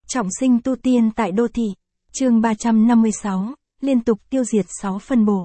Trọng sinh tu tiên tại đô thị. Chương 356, liên tục tiêu diệt 6 phân bộ.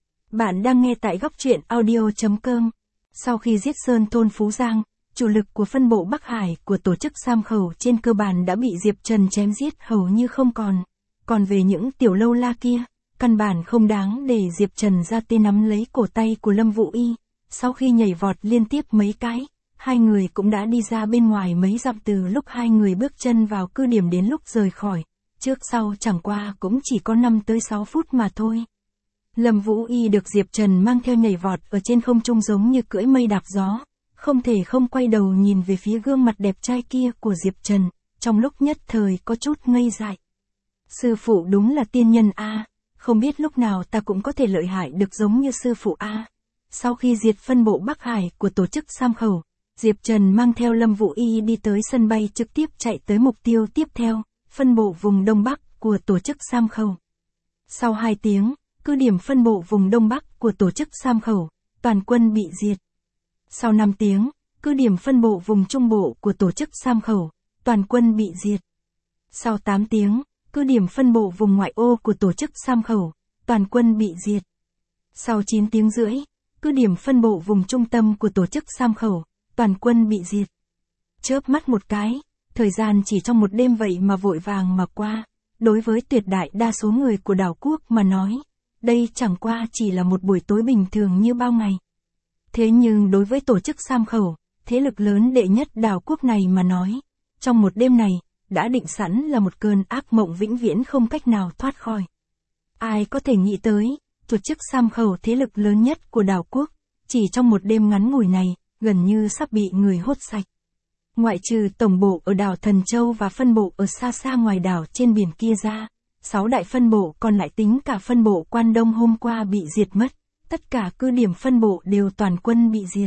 Bạn đang nghe tại góc truyện audio.com. Sau khi giết Sơn thôn Phú Giang, chủ lực của phân bộ Bắc Hải của tổ chức Sam Khẩu trên cơ bản đã bị Diệp Trần chém giết hầu như không còn. Còn về những tiểu lâu la kia, căn bản không đáng để Diệp Trần ra tay nắm lấy cổ tay của Lâm Vũ Y. Sau khi nhảy vọt liên tiếp mấy cái, hai người cũng đã đi ra bên ngoài mấy dặm từ lúc hai người bước chân vào cứ điểm đến lúc rời khỏi. Trước sau chẳng qua cũng chỉ có 5 tới 6 phút mà thôi. Lâm Vũ Y được Diệp Trần mang theo nhảy vọt ở trên không trung giống như cưỡi mây đạp gió. Không thể không quay đầu nhìn về phía gương mặt đẹp trai kia của Diệp Trần, trong lúc nhất thời có chút ngây dại. Sư phụ đúng là tiên nhân a, không biết lúc nào ta cũng có thể lợi hại được giống như sư phụ a. Sau khi diệt phân bộ Bắc Hải của tổ chức Sam Khẩu, Diệp Trần mang theo Lâm Vũ Y đi tới sân bay trực tiếp chạy tới mục tiêu tiếp theo, phân bộ vùng Đông Bắc của tổ chức Sam Khẩu. Sau 2 tiếng, cứ điểm phân bộ vùng Đông Bắc của tổ chức Sam Khẩu, toàn quân bị diệt. Sau 5 tiếng, cứ điểm phân bộ vùng Trung Bộ của tổ chức Sam Khẩu, toàn quân bị diệt. Sau 8 tiếng, cứ điểm phân bộ vùng ngoại ô của tổ chức Sam Khẩu, toàn quân bị diệt. Sau 9 tiếng rưỡi, cứ điểm phân bộ vùng trung tâm của tổ chức Sam Khẩu, toàn quân bị diệt. Chớp mắt một cái, thời gian chỉ trong một đêm vậy mà vội vàng mà qua. Đối với tuyệt đại đa số người của đảo quốc mà nói, đây chẳng qua chỉ là một buổi tối bình thường như bao ngày. Thế nhưng đối với tổ chức Sam Khẩu, thế lực lớn đệ nhất đảo quốc này mà nói, trong một đêm này, đã định sẵn là một cơn ác mộng vĩnh viễn không cách nào thoát khỏi. Ai có thể nghĩ tới, tổ chức Sam Khẩu thế lực lớn nhất của đảo quốc, chỉ trong một đêm ngắn ngủi này, gần như sắp bị người hốt sạch. Ngoại trừ tổng bộ ở đảo Thần Châu và phân bộ ở xa xa ngoài đảo trên biển kia ra, 6 đại phân bộ còn lại tính cả phân bộ Quan Đông hôm qua bị diệt mất, tất cả cứ điểm phân bộ đều toàn quân bị diệt.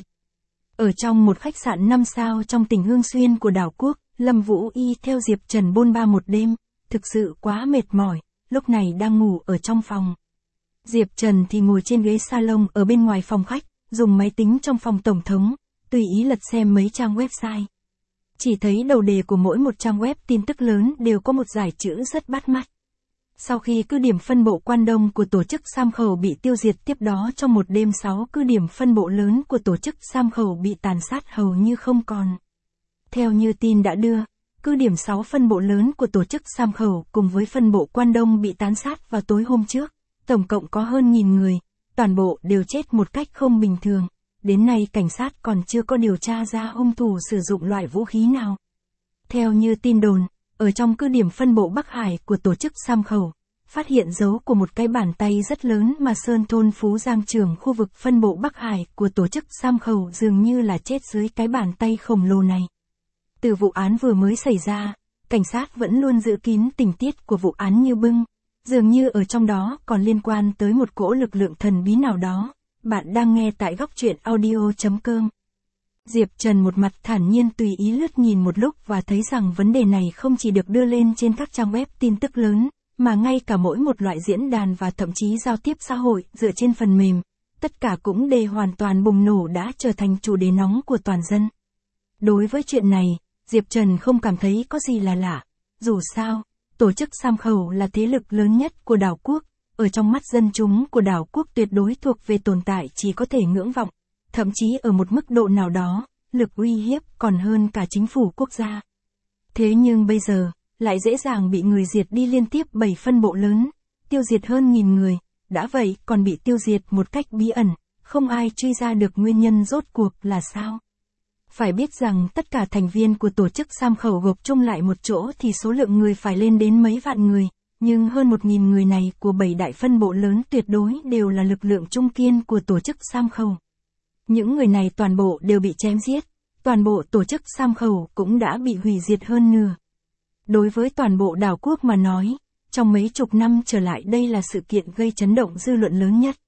Ở trong một khách sạn 5 sao trong tỉnh Hương Xuyên của đảo quốc, Lâm Vũ Y theo Diệp Trần bôn ba một đêm, thực sự quá mệt mỏi, lúc này đang ngủ ở trong phòng. Diệp Trần thì ngồi trên ghế salon ở bên ngoài phòng khách, dùng máy tính trong phòng tổng thống, tùy ý lật xem mấy trang website. Chỉ thấy đầu đề của mỗi một trang web tin tức lớn đều có một dải chữ rất bắt mắt. Sau khi cứ điểm phân bộ Quan Đông của tổ chức Sam Khẩu bị tiêu diệt, tiếp đó trong một đêm 6 cứ điểm phân bộ lớn của tổ chức Sam Khẩu bị tàn sát hầu như không còn. Theo như tin đã đưa, cứ điểm 6 phân bộ lớn của tổ chức Sam Khẩu cùng với phân bộ Quan Đông bị tàn sát vào tối hôm trước, tổng cộng có hơn 1000 người, toàn bộ đều chết một cách không bình thường. Đến nay cảnh sát còn chưa có điều tra ra hung thủ sử dụng loại vũ khí nào. Theo như tin đồn, ở trong cứ điểm phân bộ Bắc Hải của tổ chức Sam Khẩu, phát hiện dấu của một cái bàn tay rất lớn mà Sơn thôn Phú Giang trưởng khu vực phân bộ Bắc Hải của tổ chức Sam Khẩu dường như là chết dưới cái bàn tay khổng lồ này. Từ vụ án vừa mới xảy ra, cảnh sát vẫn luôn giữ kín tình tiết của vụ án như bưng, dường như ở trong đó còn liên quan tới một cỗ lực lượng thần bí nào đó. Bạn đang nghe tại góc truyện audio.com. Diệp Trần một mặt thản nhiên tùy ý lướt nhìn một lúc và thấy rằng vấn đề này không chỉ được đưa lên trên các trang web tin tức lớn, mà ngay cả mỗi một loại diễn đàn và thậm chí giao tiếp xã hội dựa trên phần mềm, tất cả cũng đều hoàn toàn bùng nổ đã trở thành chủ đề nóng của toàn dân. Đối với chuyện này, Diệp Trần không cảm thấy có gì là lạ. Dù sao, tổ chức Sam Khẩu là thế lực lớn nhất của đảo quốc. Ở trong mắt dân chúng của đảo quốc tuyệt đối thuộc về tồn tại chỉ có thể ngưỡng vọng, thậm chí ở một mức độ nào đó, lực uy hiếp còn hơn cả chính phủ quốc gia. Thế nhưng bây giờ, lại dễ dàng bị người diệt đi liên tiếp 7 phân bộ lớn, tiêu diệt hơn 1000 người, đã vậy còn bị tiêu diệt một cách bí ẩn, không ai truy ra được nguyên nhân rốt cuộc là sao. Phải biết rằng tất cả thành viên của tổ chức Sam Khẩu gộp chung lại một chỗ thì số lượng người phải lên đến mấy vạn người. Nhưng hơn 1000 người này của 7 đại phân bộ lớn tuyệt đối đều là lực lượng trung kiên của tổ chức Sam Khẩu. Những người này toàn bộ đều bị chém giết, toàn bộ tổ chức Sam Khẩu cũng đã bị hủy diệt hơn nửa. Đối với toàn bộ đảo quốc mà nói, trong mấy chục năm trở lại đây là sự kiện gây chấn động dư luận lớn nhất.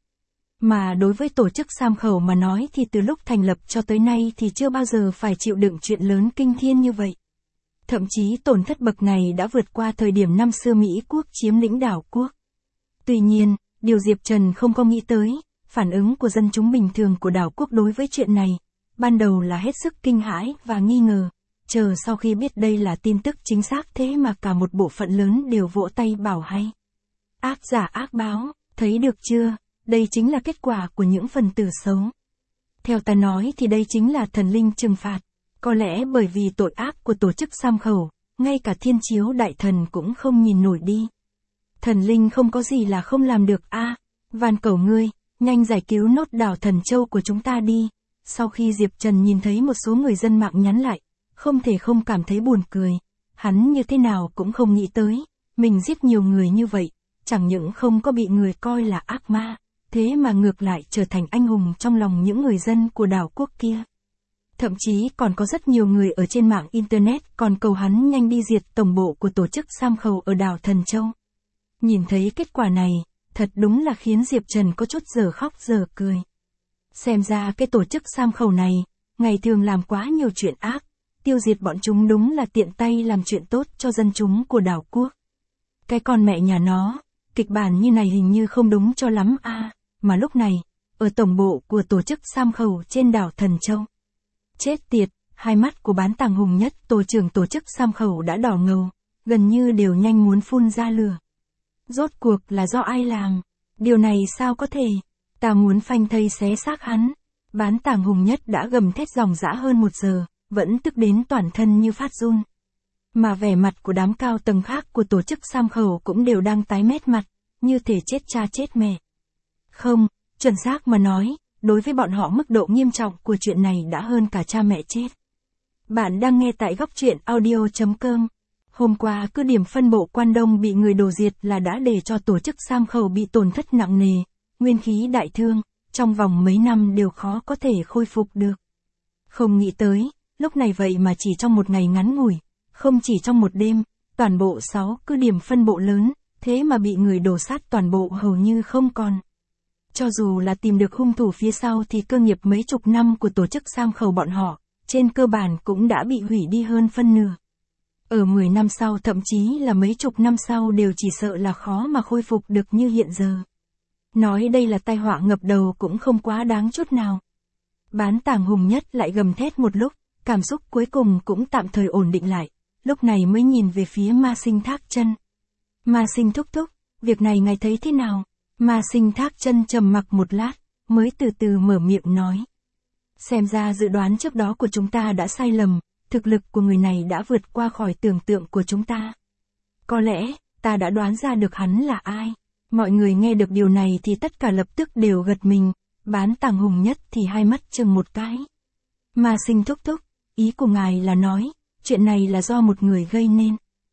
Mà đối với tổ chức Sam Khẩu mà nói thì từ lúc thành lập cho tới nay thì chưa bao giờ phải chịu đựng chuyện lớn kinh thiên như vậy. Thậm chí tổn thất bậc này đã vượt qua thời điểm năm xưa Mỹ quốc chiếm lĩnh đảo quốc. Tuy nhiên, điều Diệp Trần không có nghĩ tới, phản ứng của dân chúng bình thường của đảo quốc đối với chuyện này, ban đầu là hết sức kinh hãi và nghi ngờ. Chờ sau khi biết đây là tin tức chính xác thế mà cả một bộ phận lớn đều vỗ tay bảo hay. Ác giả ác báo, thấy được chưa, đây chính là kết quả của những phần tử xấu. Theo ta nói thì đây chính là thần linh trừng phạt. Có lẽ bởi vì tội ác của tổ chức Sam Khẩu, ngay cả thiên chiếu đại thần cũng không nhìn nổi đi. Thần linh không có gì là không làm được a. Van cầu ngươi, nhanh giải cứu nốt đảo Thần Châu của chúng ta đi. Sau khi Diệp Trần nhìn thấy một số người dân mạng nhắn lại, không thể không cảm thấy buồn cười. Hắn như thế nào cũng không nghĩ tới, mình giết nhiều người như vậy, chẳng những không có bị người coi là ác ma, thế mà ngược lại trở thành anh hùng trong lòng những người dân của đảo quốc kia. Thậm chí còn có rất nhiều người ở trên mạng Internet còn cầu hắn nhanh đi diệt tổng bộ của tổ chức Sam Khẩu ở đảo Thần Châu. Nhìn thấy kết quả này, thật đúng là khiến Diệp Trần có chút giờ khóc giờ cười. Xem ra cái tổ chức Sam Khẩu này, ngày thường làm quá nhiều chuyện ác, tiêu diệt bọn chúng đúng là tiện tay làm chuyện tốt cho dân chúng của đảo quốc. Cái con mẹ nhà nó, kịch bản như này hình như không đúng cho lắm a. Mà lúc này, ở tổng bộ của tổ chức Sam Khẩu trên đảo Thần Châu. Chết tiệt, hai mắt của Bán Tàng Hùng Nhất, tổ trưởng tổ chức Sam Khẩu đã đỏ ngầu, gần như đều nhanh muốn phun ra lửa. Rốt cuộc là do ai làm? Điều này sao có thể? Ta muốn phanh thây xé xác hắn. Bán Tàng Hùng Nhất đã gầm thét ròng rã hơn 1 giờ, vẫn tức đến toàn thân như phát run. Mà vẻ mặt của đám cao tầng khác của tổ chức Sam Khẩu cũng đều đang tái mét mặt, như thể chết cha chết mẹ. Không, chuẩn xác mà nói, đối với bọn họ mức độ nghiêm trọng của chuyện này đã hơn cả cha mẹ chết. Bạn đang nghe tại góc truyện audio.com. Hôm qua cứ điểm phân bộ Quan Đông bị người đổ diệt là đã để cho tổ chức Sam Khẩu bị tổn thất nặng nề, nguyên khí đại thương, trong vòng mấy năm đều khó có thể khôi phục được. Không nghĩ tới, lúc này vậy mà chỉ trong một ngày ngắn ngủi, không chỉ trong một đêm, toàn bộ 6 cứ điểm phân bộ lớn, thế mà bị người đổ sát toàn bộ hầu như không còn. Cho dù là tìm được hung thủ phía sau thì cơ nghiệp mấy chục năm của tổ chức Sam Khẩu bọn họ, trên cơ bản cũng đã bị hủy đi hơn phân nửa. Ở 10 năm sau thậm chí là mấy chục năm sau đều chỉ sợ là khó mà khôi phục được như hiện giờ. Nói đây là tai họa ngập đầu cũng không quá đáng chút nào. Bán Tàng Hùng Nhất lại gầm thét một lúc, cảm xúc cuối cùng cũng tạm thời ổn định lại, lúc này mới nhìn về phía Ma Sinh Thác Chân. Ma Sinh thúc thúc, việc này ngài thấy thế nào? Ma Sinh Thác Chân trầm mặc một lát, mới từ từ mở miệng nói. Xem ra dự đoán trước đó của chúng ta đã sai lầm, thực lực của người này đã vượt qua khỏi tưởng tượng của chúng ta. Có lẽ, ta đã đoán ra được hắn là ai. Mọi người nghe được điều này thì tất cả lập tức đều gật mình, Bán Tàng Hùng Nhất thì hai mắt chừng một cái. Ma Sinh thúc thúc, ý của ngài là nói, chuyện này là do một người gây nên.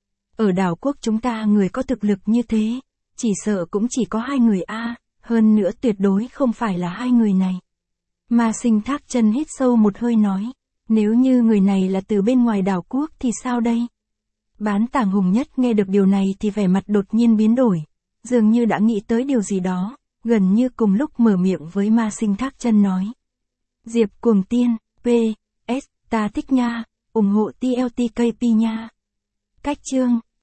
Ở đảo quốc chúng ta người có thực lực như thế, chỉ sợ cũng chỉ có 2 người a, hơn nữa tuyệt đối không phải là 2 người này. Ma Sinh Thác Chân hít sâu một hơi nói, nếu như người này là từ bên ngoài đảo quốc thì sao đây? Bán Tàng Hùng Nhất nghe được điều này thì vẻ mặt đột nhiên biến đổi, dường như đã nghĩ tới điều gì đó, gần như cùng lúc mở miệng với Ma Sinh Thác Chân nói. Diệp Cuồng Tiên, P.S. Ta thích nha, ủng hộ TLTKP nha. Cách chương,